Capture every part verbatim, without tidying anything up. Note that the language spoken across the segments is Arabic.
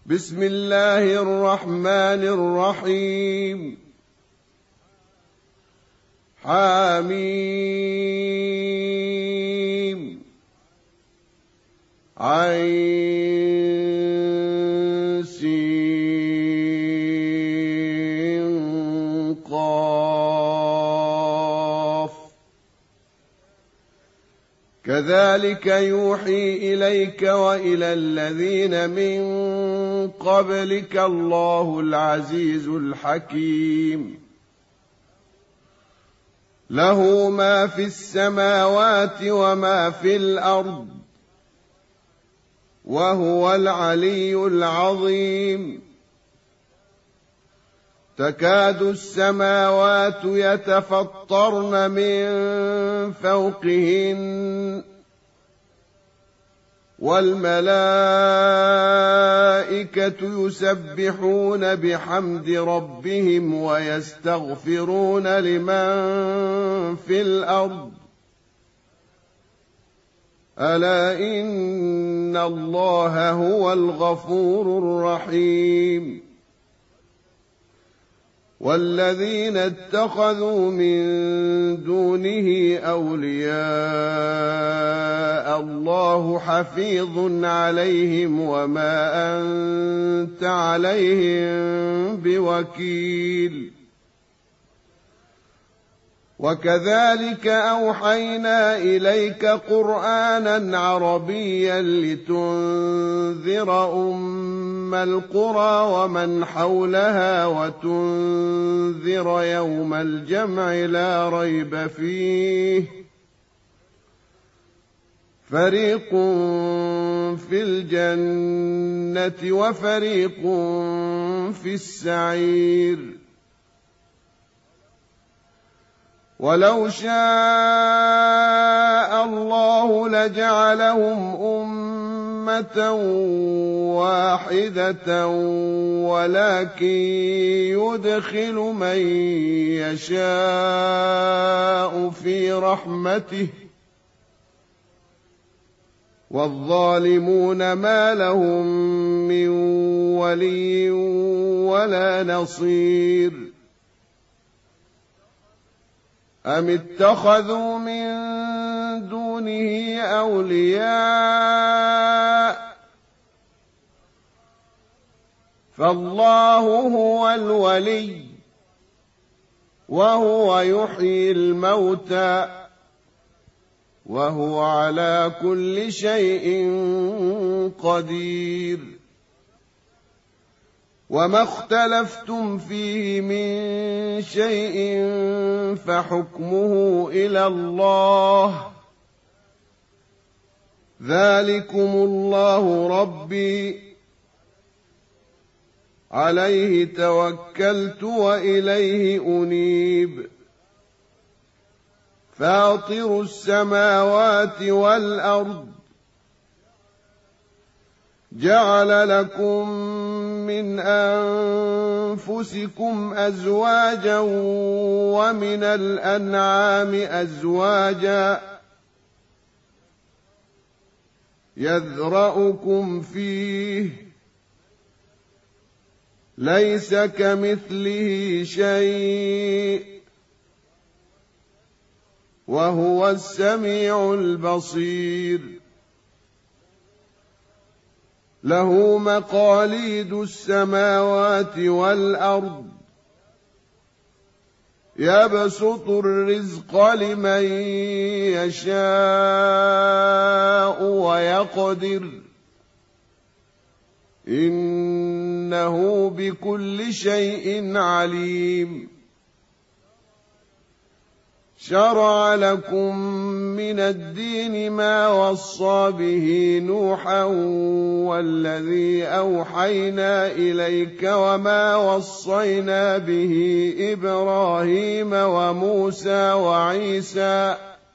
بسم الله الرحمن الرحيم. حميم عين سين قاف. كذلك يوحي إليك وإلى الذين من قبلك الله العزيز الحكيم. له ما في السماوات وما في الأرض وهو العلي العظيم. تكاد السماوات يتفطرن من فوقهن والملائكة يسبحون بحمد ربهم ويستغفرون لمن في الأرض ألا إن الله هو الغفور الرحيم. والذين اتخذوا من دونه أولياء الله حفيظ عليهم وما أنت عليهم بوكيل. وكذلك أوحينا إليك قرآنا عربيا لتنذر أم القرى ومن حولها وتنذر يوم الجمع لا ريب فيه فريق في الجنة وفريق في السعير. ولو شاء الله لجعلهم أمة واحدة ولكن يدخل من يشاء في رحمته والظالمون ما لهم من ولي ولا نصير. أم اتخذوا من دونه أولياء فالله هو الولي وهو يحيي الموتى وهو على كل شيء قدير. وما اختلفتم فيه من شيء فحكمه إلى الله ذلكم الله ربي عليه توكلت وإليه أنيب. فاطر السماوات والأرض جعل لكم من أنفسكم أزواجا ومن الأنعام أزواجا يذرأكم فيه ليس كمثله شيء وهو السميع البصير. له مقاليد السماوات والأرض يبسط الرزق لمن يشاء ويقدر إنه بكل شيء عليم. شرع لكم من الدين ما وصى به نوحا والذي أوحينا إليك وما وصينا به إبراهيم وموسى وعيسى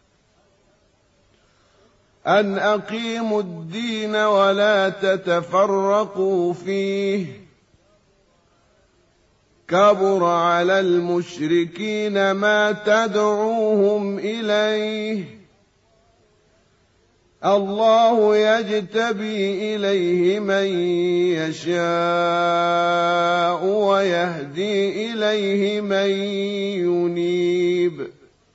أن أقيموا الدين ولا تتفرقوا فيه كبر على المشركين ما تدعوهم إليه الله يجتبي إليه من يشاء ويهدي إليه من ينيب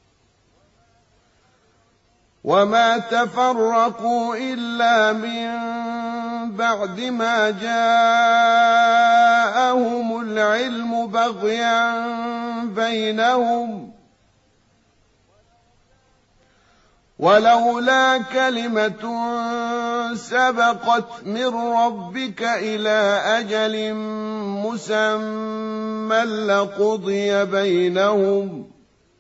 وما تفرقوا إلا من بعد ما جاءهم العلم بغيا بينهم ولولا كلمة سبقت من ربك إلى أجل مسمى لقضي بينهم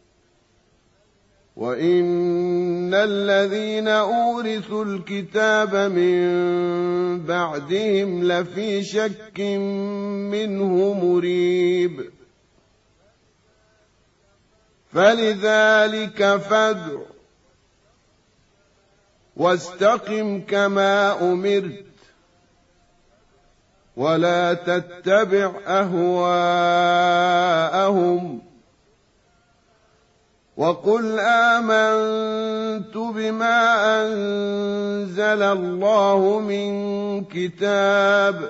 وإن الذين أورثوا الكتاب من بعدهم لفي شك منه مريب فلذلك فادع واستقم كما أمرت ولا تتبع أهواءهم وقل آمنت بما أنزل الله من كتاب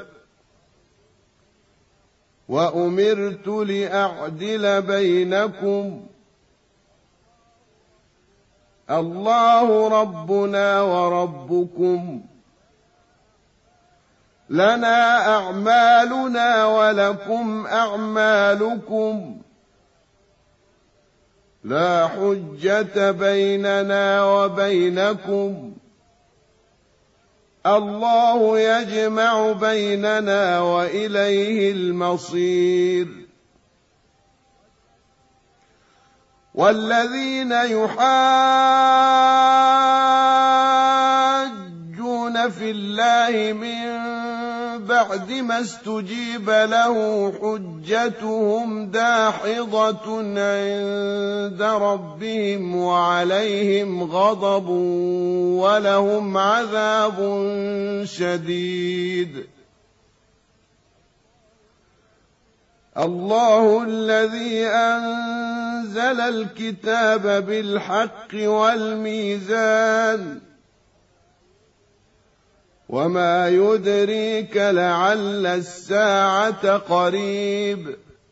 وأمرت لأعدل بينكم الله ربنا وربكم لنا أعمالنا ولكم أعمالكم لا حجة بيننا وبينكم الله يجمع بيننا وإليه المصير والذين يحاجون في الله من بعد ما استجيب له حجتهم داحضة عند ربهم وعليهم غضب ولهم عذاب شديد الله الذي أنزل الكتاب بالحق والميزان وما يدريك لعل الساعة قريب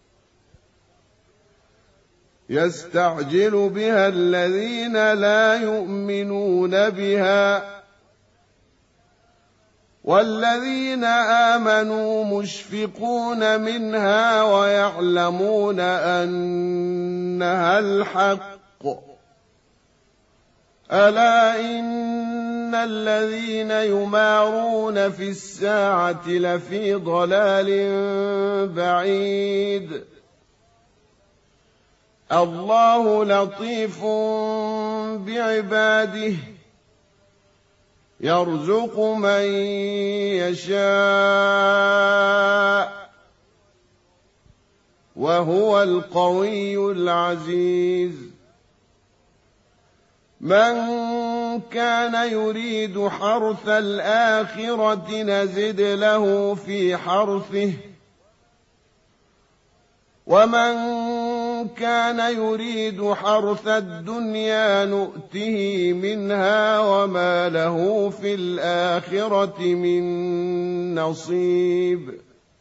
يستعجل بها الذين لا يؤمنون بها والذين آمنوا مشفقون منها ويعلمون أنها الحق ألا إن الذين يمارون في الساعة لفي ضلال بعيد الله لطيف بعباده يرزق من يشاء وهو القوي العزيز من كان يريد حرث الآخرة نزد له في حرثه ومن كان يريد حرث الدنيا نؤته منها وما له في الآخرة من نصيب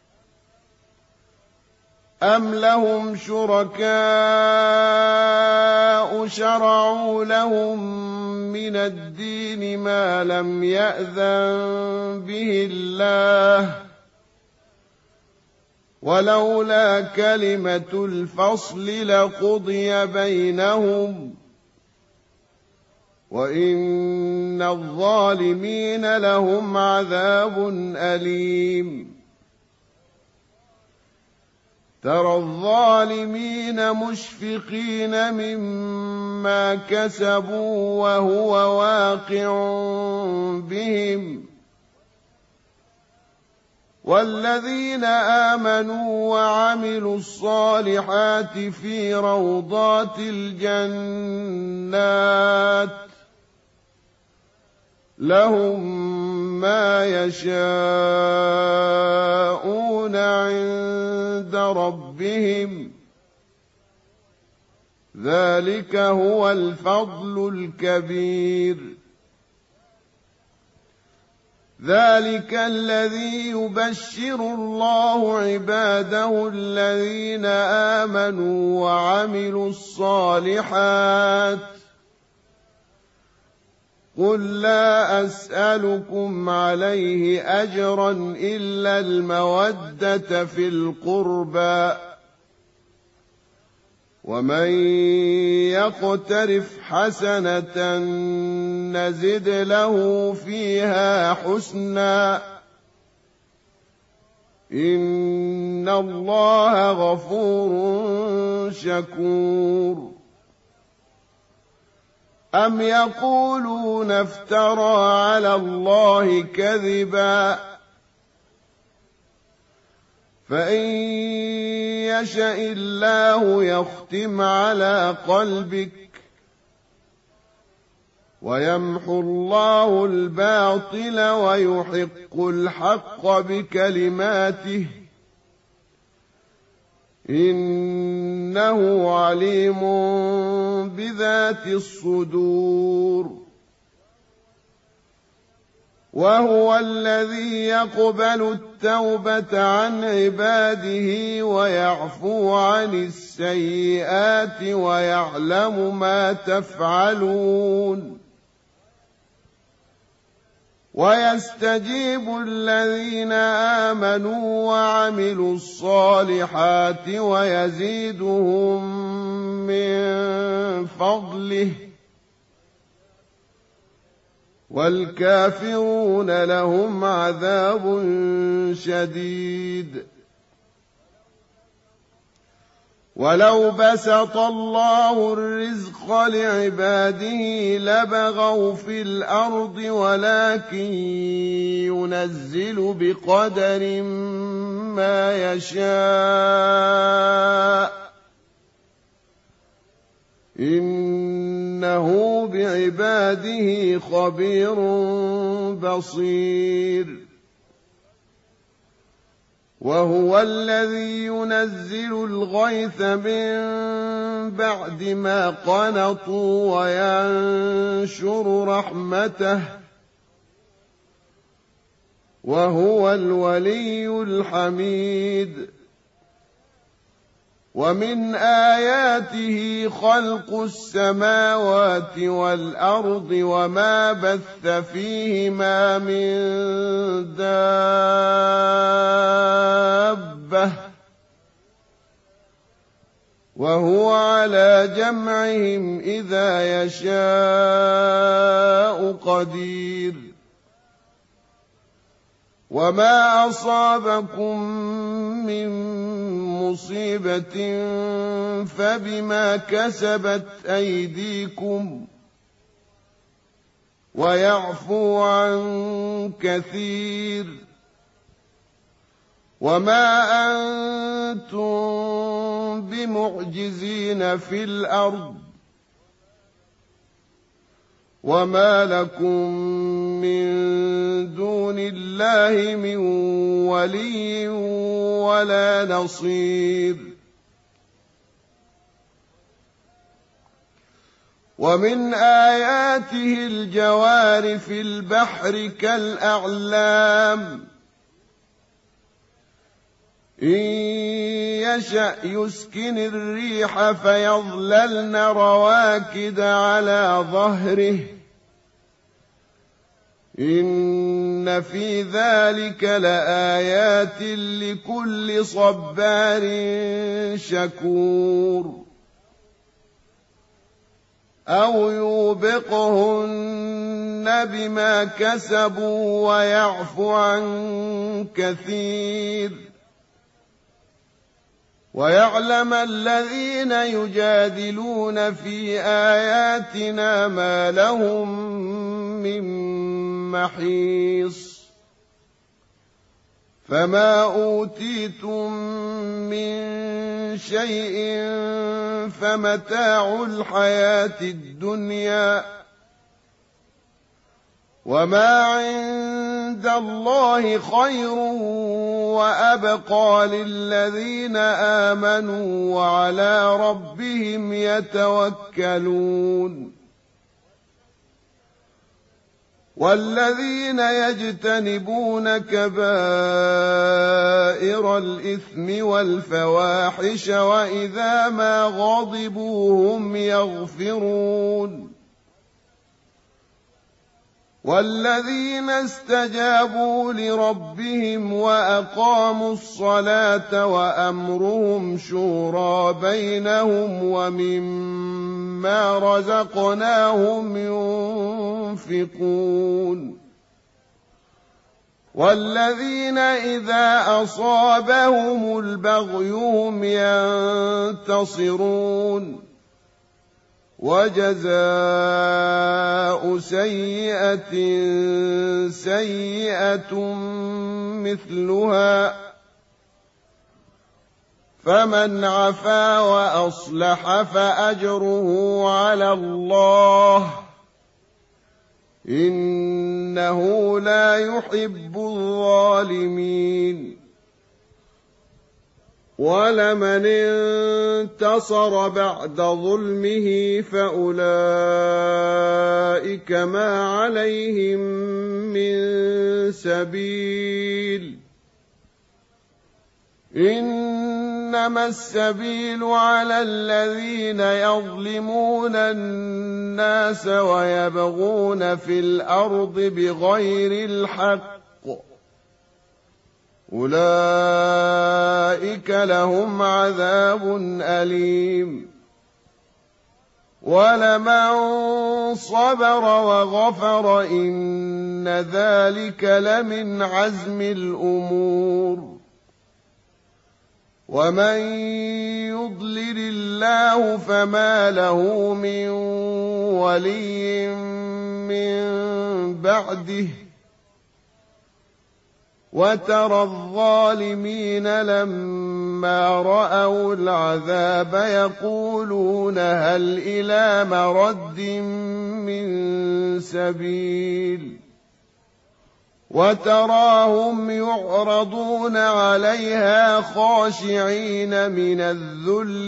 أم لهم شركاء شرعوا لهم من الدين ما لم يأذن به الله ولولا كلمة الفصل لقضي بينهم وإن الظالمين لهم عذاب أليم ترى الظالمين مشفقين مما كسبوا وهو واقع بهم والذين آمنوا وعملوا الصالحات في روضات الجنات لهم ما يشاءون عند ربهم ذلك هو الفضل الكبير ذلك الذي يبشر الله عباده الذين آمنوا وعملوا الصالحات قل لا أسألكم عليه أجرا إلا المودة في القربى ومن يقترف حسنة نزد له فيها حسنا إن الله غفور شكور أم يقولون افترى على الله كذبا فإن يشأ الله يختم على قلبك ويمحو الله الباطل ويحق الحق بكلماته إنه عليم بذات الصدور وهو الذي يقبل التوبة عن عباده ويعفو عن السيئات ويعلم ما تفعلون ويستجيب الذين آمنوا وعملوا الصالحات ويزيدهم من فضله والكافرون لهم عذاب شديد ولو بسط الله الرزق لعباده لبغوا في الأرض ولكن ينزل بقدر ما يشاء إنه بعباده خبير بصير وهو الذي ينزل الغيث من بعد ما قنطوا وينشر رحمته وهو الولي الحميد ومن آياته خلق السماوات والأرض وما بث فيهما من دابة وهو على جمعهم إذا يشاء قدير وما أصابكم من مصيبة فبما كسبت أيديكم ويعفو عن كثير وما أنتم بمعجزين في الأرض وما لكم من دون الله من ولي ولا نصير ومن آياته الجوار في البحر كالأعلام إن يشأ يسكن الريح فيظللن رواكد على ظهره إن في ذلك لآيات لكل صبار شكور أو يوبقهن بما كسبوا ويعفو عن كثير ويعلم الذين يجادلون في آياتنا ما لهم من محيص فما أوتيتم من شيء فمتاع الحياة الدنيا وما عند الله خير وأبقى للذين آمنوا وعلى ربهم يتوكلون والذين يجتنبون كبائر الإثم والفواحش وإذا ما غضبوا هم يغفرون والذين استجابوا لربهم وأقاموا الصلاة وأمرهم شورى بينهم ومما رزقناهم ينفقون والذين إذا أصابهم البغي هم ينتصرون وجزاء سيئة سيئة مثلها فمن عفا وأصلح فأجره على الله إنه لا يحب الظالمين ولمن انتصر بعد ظلمه فأولئك ما عليهم من سبيل إنما السبيل على الذين يظلمون الناس ويبغون في الأرض بغير الحق أولئك لهم عذاب أليم ولمن صبر وغفر إن ذلك لمن عزم الأمور ومن يضلل الله فما له من ولي من بعده وترى الظالمين لما رأوا العذاب يقولون هل إلى مرد من سبيل وتراهم يعرضون عليها خاشعين من الذل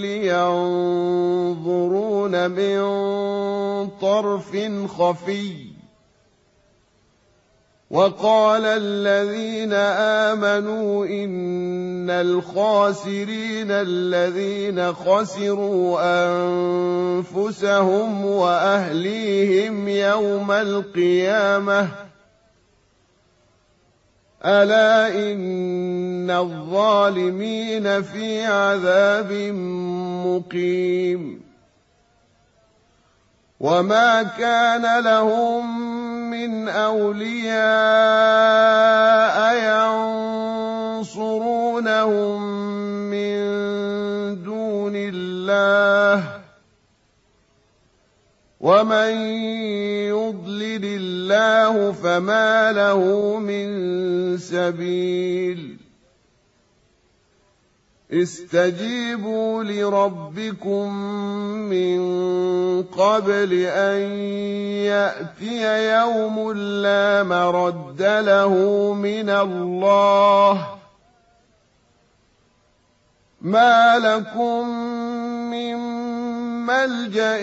ينظرون من طرف خفي وقال الذين آمنوا إن الخاسرين الذين خسروا أنفسهم وأهليهم يوم القيامة ألا إن الظالمين في عذاب مقيم وما كان لهم من أولياء ينصرونهم من دون الله ومن يضلل الله فما له من سبيل استجيبوا لربكم من قبل أن يأتي يوم لا مرد له من الله ما لكم من ملجأ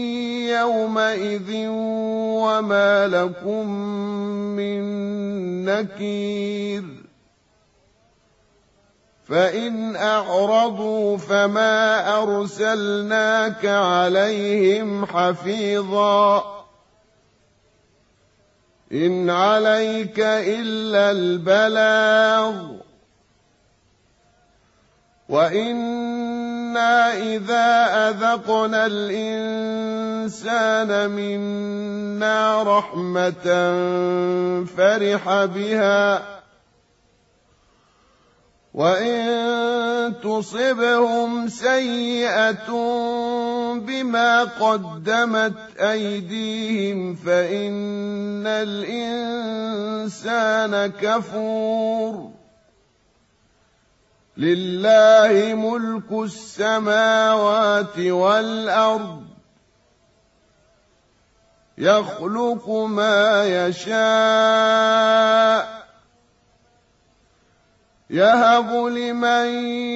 يومئذ وما لكم من نكير فإن أعرضوا فما أرسلناك عليهم حفيظا إن عليك إلا البلاغ وإنا إذا أذقنا الإنسان منا رحمة فرح بها وإن تصبهم سيئة بما قدمت أيديهم فإن الإنسان كفور لله ملك السماوات والأرض يخلق ما يشاء يهب لمن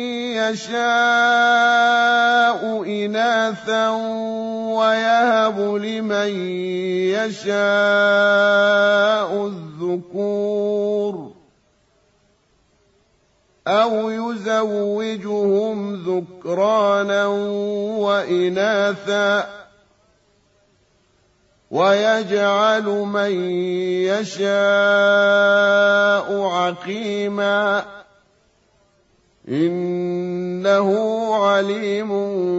يشاء إناثا ويهب لمن يشاء الذكور أو يزوجهم ذكرانا وإناثا ويجعل من يشاء عقيما إنه عليم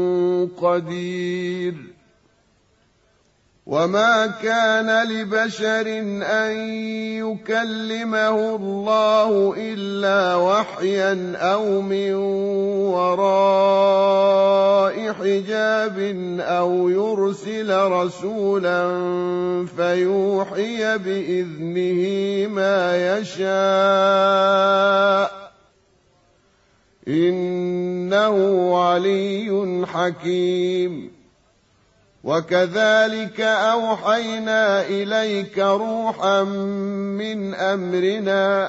قدير. وما كان لبشر أن يكلمه الله إلا وحيا أو من وراء حجاب أو يرسل رسولا فيوحي بإذنه ما يشاء إنه علي حكيم. وكذلك أوحينا إليك روحا من أمرنا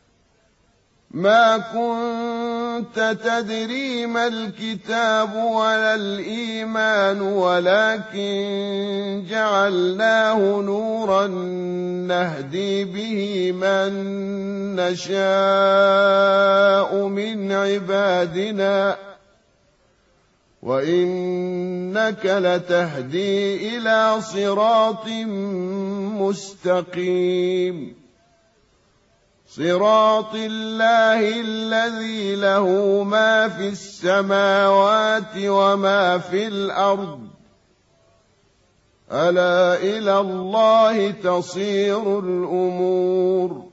ما كنت تدري ما الكتاب ولا الإيمان ولكن جعلناه نورا نهدي به من نشاء من عبادنا وإنك لتهدي إلى صراط مستقيم صراط الله الذي له ما في السماوات وما في الأرض ألا إلى الله تصير الأمور.